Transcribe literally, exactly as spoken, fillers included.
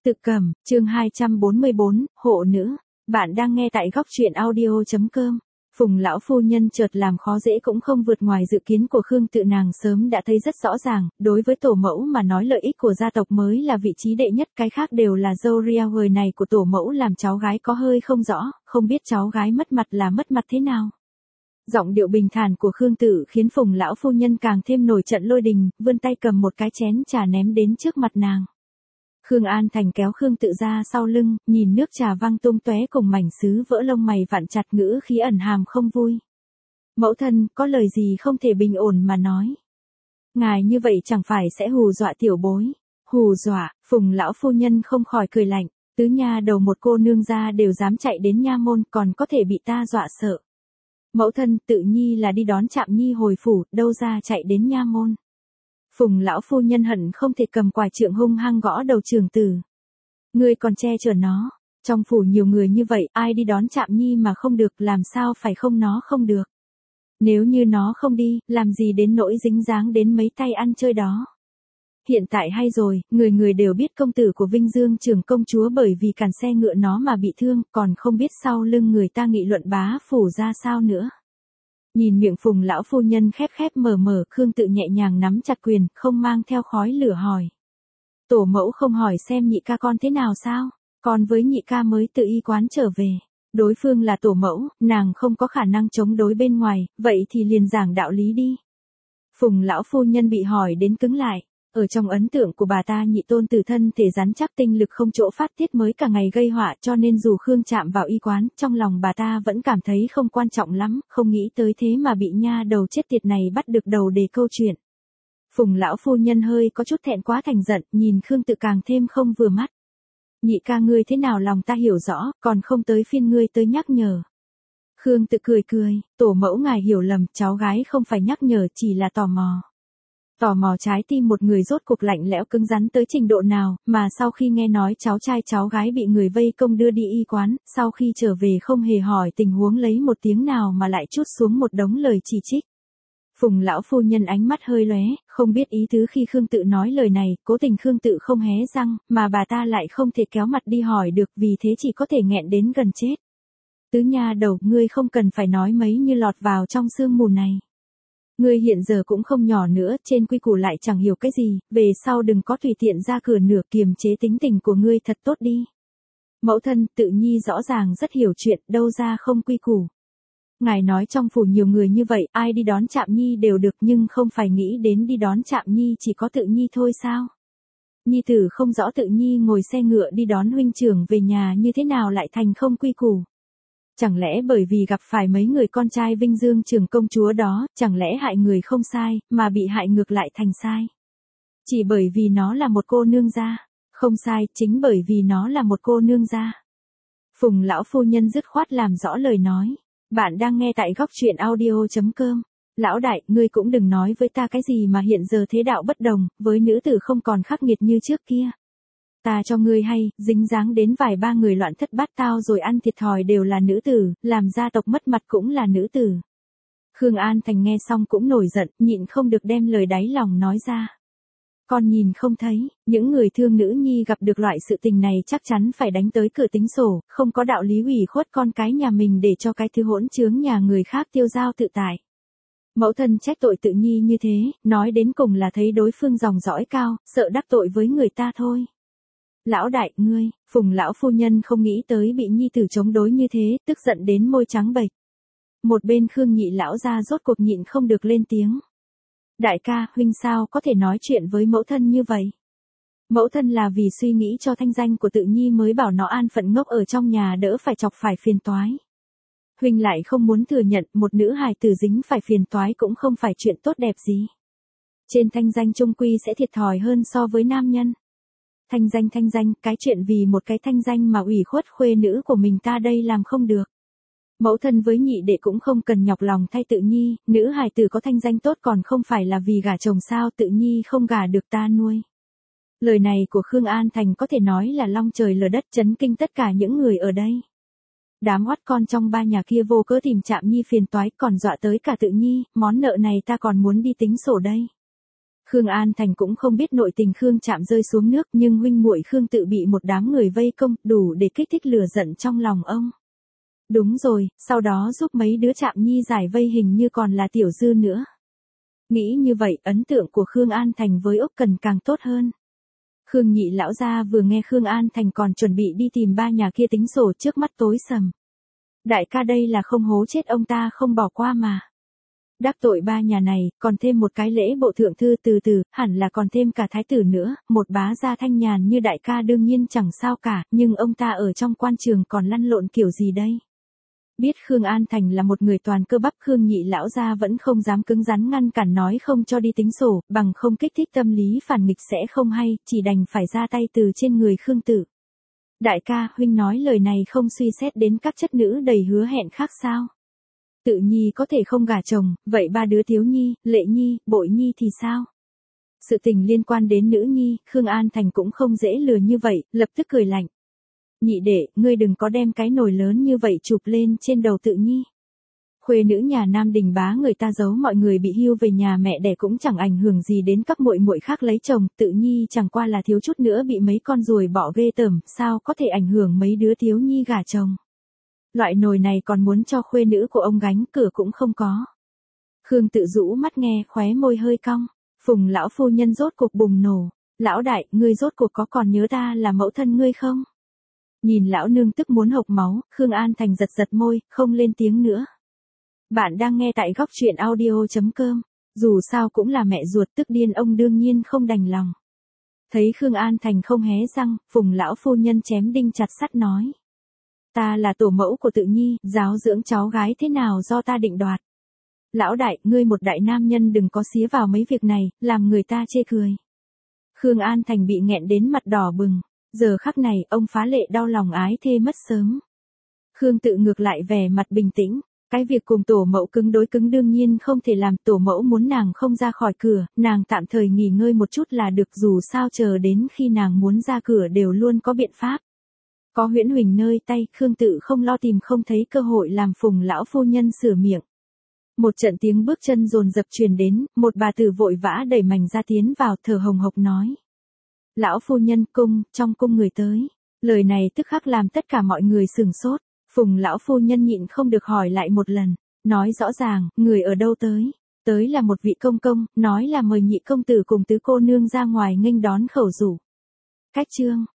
Tự Cẩm, chương hai trăm bốn mươi bốn, hộ nữ. Bạn đang nghe tại góc truyện audio chấm com. Phùng lão phu nhân chợt làm khó dễ cũng không vượt ngoài dự kiến của Khương Tự, nàng sớm đã thấy rất rõ ràng, đối với tổ mẫu mà nói lợi ích của gia tộc mới là vị trí đệ nhất, cái khác đều là dâu ria hời này của tổ mẫu làm cháu gái có hơi không rõ, không biết cháu gái mất mặt là mất mặt thế nào. Giọng điệu bình thản của Khương Tự khiến Phùng lão phu nhân càng thêm nổi trận lôi đình, vươn tay cầm một cái chén trà ném đến trước mặt nàng. Khương An Thành kéo Khương Tự ra sau lưng, nhìn nước trà văng tung tóe cùng mảnh sứ vỡ, lông mày vặn chặt, ngữ khí ẩn hàm không vui. Mẫu thân, có lời gì không thể bình ổn mà nói. Ngài như vậy chẳng phải sẽ hù dọa tiểu bối. Hù dọa, Phùng lão phu nhân không khỏi cười lạnh, tứ nha đầu một cô nương gia đều dám chạy đến nha môn, còn có thể bị ta dọa sợ. Mẫu thân, Tự Nhi là đi đón Trạm Nhi hồi phủ, đâu ra chạy đến nha môn. Phùng lão phu nhân hận không thể cầm quải trượng hung hăng gõ đầu trưởng tử. Ngươi còn che chở nó, trong phủ nhiều người như vậy, ai đi đón Trạm Nhi mà không được, làm sao phải không nó không được. Nếu như nó không đi, làm gì đến nỗi dính dáng đến mấy tay ăn chơi đó. Hiện tại hay rồi, người người đều biết công tử của Vinh Dương trưởng công chúa bởi vì cản xe ngựa nó mà bị thương, còn không biết sau lưng người ta nghị luận bá phủ ra sao nữa. Nhìn miệng Phùng lão phu nhân khép khép mở mở, Khương Tự nhẹ nhàng nắm chặt quyền, không mang theo khói lửa hỏi. Tổ mẫu không hỏi xem nhị ca con thế nào sao, con với nhị ca mới tự y quán trở về. Đối phương là tổ mẫu, nàng không có khả năng chống đối bên ngoài, vậy thì liền giảng đạo lý đi. Phùng lão phu nhân bị hỏi đến cứng lại. Ở trong ấn tượng của bà ta, nhị tôn tử thân thể rắn chắc, tinh lực không chỗ phát tiết mới cả ngày gây họa, cho nên dù Khương chạm vào y quán, trong lòng bà ta vẫn cảm thấy không quan trọng lắm, không nghĩ tới thế mà bị nha đầu chết tiệt này bắt được đầu đề câu chuyện. Phùng lão phu nhân hơi có chút thẹn quá thành giận, nhìn Khương Tự càng thêm không vừa mắt. Nhị ca ngươi thế nào lòng ta hiểu rõ, còn không tới phiên ngươi tới nhắc nhở. Khương Tự cười cười, tổ mẫu ngài hiểu lầm, cháu gái không phải nhắc nhở, chỉ là tò mò. Tò mò trái tim một người rốt cuộc lạnh lẽo cứng rắn tới trình độ nào, mà sau khi nghe nói cháu trai cháu gái bị người vây công đưa đi y quán, sau khi trở về không hề hỏi tình huống lấy một tiếng nào mà lại trút xuống một đống lời chỉ trích. Phùng lão phu nhân ánh mắt hơi lóe, không biết ý tứ khi Khương Tự nói lời này, cố tình Khương Tự không hé răng, mà bà ta lại không thể kéo mặt đi hỏi được, vì thế chỉ có thể nghẹn đến gần chết. Tứ nha đầu, ngươi không cần phải nói mấy như lọt vào trong sương mù này. Ngươi hiện giờ cũng không nhỏ nữa, trên quy củ lại chẳng hiểu cái gì, về sau đừng có tùy tiện ra cửa nửa, kiềm chế tính tình của ngươi thật tốt đi. Mẫu thân, Tự Nhi rõ ràng rất hiểu chuyện, đâu ra không quy củ. Ngài nói trong phủ nhiều người như vậy, ai đi đón Trạm Nhi đều được, nhưng không phải nghĩ đến đi đón Trạm Nhi chỉ có Tự Nhi thôi sao? Nhi tử không rõ Tự Nhi ngồi xe ngựa đi đón huynh trưởng về nhà như thế nào lại thành không quy củ. Chẳng lẽ bởi vì gặp phải mấy người con trai Vinh Dương trưởng công chúa đó, chẳng lẽ hại người không sai, mà bị hại ngược lại thành sai? Chỉ bởi vì nó là một cô nương gia. Không sai, chính bởi vì nó là một cô nương gia. Phùng lão phu nhân dứt khoát làm rõ lời nói. Bạn đang nghe tại góc truyện audio chấm com. Lão đại, ngươi cũng đừng nói với ta cái gì mà hiện giờ thế đạo bất đồng, với nữ tử không còn khắc nghiệt như trước kia. Ta cho ngươi hay, dính dáng đến vài ba người loạn thất bát tao rồi ăn thiệt thòi đều là nữ tử, làm gia tộc mất mặt cũng là nữ tử. Khương An Thành nghe xong cũng nổi giận, nhịn không được đem lời đáy lòng nói ra. Con nhìn không thấy, những người thương nữ nhi gặp được loại sự tình này chắc chắn phải đánh tới cửa tính sổ, không có đạo lý ủy khuất con cái nhà mình để cho cái thứ hỗn chướng nhà người khác tiêu dao tự tại. Mẫu thân trách tội Tự Nhi như thế, nói đến cùng là thấy đối phương dòng dõi cao, sợ đắc tội với người ta thôi. Lão đại, ngươi, Phùng lão phu nhân không nghĩ tới bị nhi tử chống đối như thế, tức giận đến môi trắng bệch. Một bên Khương nhị lão ra rốt cuộc nhịn không được lên tiếng. Đại ca, huynh sao có thể nói chuyện với mẫu thân như vậy? Mẫu thân là vì suy nghĩ cho thanh danh của Tự Nhi mới bảo nó an phận ngốc ở trong nhà đỡ phải chọc phải phiền toái. Huynh lại không muốn thừa nhận một nữ hài tử dính phải phiền toái cũng không phải chuyện tốt đẹp gì. Trên thanh danh chung quy sẽ thiệt thòi hơn so với nam nhân. Thanh danh thanh danh, cái chuyện vì một cái thanh danh mà ủy khuất khuê nữ của mình ta đây làm không được. Mẫu thân với nhị đệ cũng không cần nhọc lòng thay Tự Nhi, nữ hài tử có thanh danh tốt còn không phải là vì gả chồng sao, Tự Nhi không gả được ta nuôi. Lời này của Khương An Thành có thể nói là long trời lở đất, chấn kinh tất cả những người ở đây. Đám oắt con trong ba nhà kia vô cớ tìm Trạm Nhi phiền toái, còn dọa tới cả Tự Nhi, món nợ này ta còn muốn đi tính sổ đây. Khương An Thành cũng không biết nội tình Khương Trạm rơi xuống nước, nhưng huynh muội Khương Tự bị một đám người vây công, đủ để kích thích lửa giận trong lòng ông. Đúng rồi, sau đó giúp mấy đứa Trạm Nhi giải vây hình như còn là Tiểu Dư nữa. Nghĩ như vậy, ấn tượng của Khương An Thành với Úc Cần càng tốt hơn. Khương nhị lão gia vừa nghe Khương An Thành còn chuẩn bị đi tìm ba nhà kia tính sổ, trước mắt tối sầm. Đại ca đây là không hố chết ông ta không bỏ qua mà. Đắc tội ba nhà này, còn thêm một cái lễ bộ thượng thư, từ từ, hẳn là còn thêm cả thái tử nữa, một bá gia thanh nhàn như đại ca đương nhiên chẳng sao cả, nhưng ông ta ở trong quan trường còn lăn lộn kiểu gì đây? Biết Khương An Thành là một người toàn cơ bắp, Khương nhị lão gia vẫn không dám cứng rắn ngăn cản nói không cho đi tính sổ, bằng không kích thích tâm lý phản nghịch sẽ không hay, chỉ đành phải ra tay từ trên người Khương Tự. Đại ca, huynh nói lời này không suy xét đến các chất nữ đầy hứa hẹn khác sao? Tự Nhi có thể không gả chồng, vậy ba đứa Thiếu Nhi, Lệ Nhi, Bội Nhi thì sao? Sự tình liên quan đến nữ nhi, Khương An Thành cũng không dễ lừa như vậy, lập tức cười lạnh. Nhị đệ, ngươi đừng có đem cái nồi lớn như vậy chụp lên trên đầu Tự Nhi. Khuê nữ nhà Nam Đình bá người ta giấu mọi người bị hưu về nhà mẹ đẻ cũng chẳng ảnh hưởng gì đến các muội muội khác lấy chồng, Tự Nhi chẳng qua là thiếu chút nữa bị mấy con ruồi bỏ ghê tởm, sao có thể ảnh hưởng mấy đứa Thiếu Nhi gả chồng. Loại nồi này còn muốn cho khuê nữ của ông gánh cửa cũng không có. Khương Tự rũ mắt nghe, khóe môi hơi cong. Phùng lão phu nhân rốt cuộc bùng nổ. Lão đại, ngươi rốt cuộc có còn nhớ ta là mẫu thân ngươi không? Nhìn lão nương tức muốn hộc máu, Khương An Thành giật giật môi, không lên tiếng nữa. Bạn đang nghe tại góc truyện audio chấm com. Dù sao cũng là mẹ ruột, tức điên ông đương nhiên không đành lòng. Thấy Khương An Thành không hé răng, Phùng lão phu nhân chém đinh chặt sắt nói. Ta là tổ mẫu của Tự Nhi, giáo dưỡng cháu gái thế nào do ta định đoạt. Lão đại, ngươi một đại nam nhân đừng có xía vào mấy việc này, làm người ta chê cười. Khương An Thành bị nghẹn đến mặt đỏ bừng, giờ khắc này ông phá lệ đau lòng ái thê mất sớm. Khương Tự ngược lại vẻ mặt bình tĩnh, cái việc cùng tổ mẫu cứng đối cứng đương nhiên không thể làm, tổ mẫu muốn nàng không ra khỏi cửa, nàng tạm thời nghỉ ngơi một chút là được, dù sao chờ đến khi nàng muốn ra cửa đều luôn có biện pháp. Có Huyễn Huỳnh nơi tay, Khương Tự không lo tìm không thấy cơ hội làm Phùng lão phu nhân sửa miệng. Một trận tiếng bước chân dồn dập truyền đến, một bà tử vội vã đẩy mảnh ra tiến vào, thở hồng hộc nói. Lão phu nhân, cung, trong cung người tới. Lời này tức khắc làm tất cả mọi người sửng sốt. Phùng lão phu nhân nhịn không được hỏi lại một lần, nói rõ ràng, người ở đâu tới? Tới là một vị công công, nói là mời nhị công tử cùng tứ cô nương ra ngoài nghênh đón khẩu rủ. Cách chương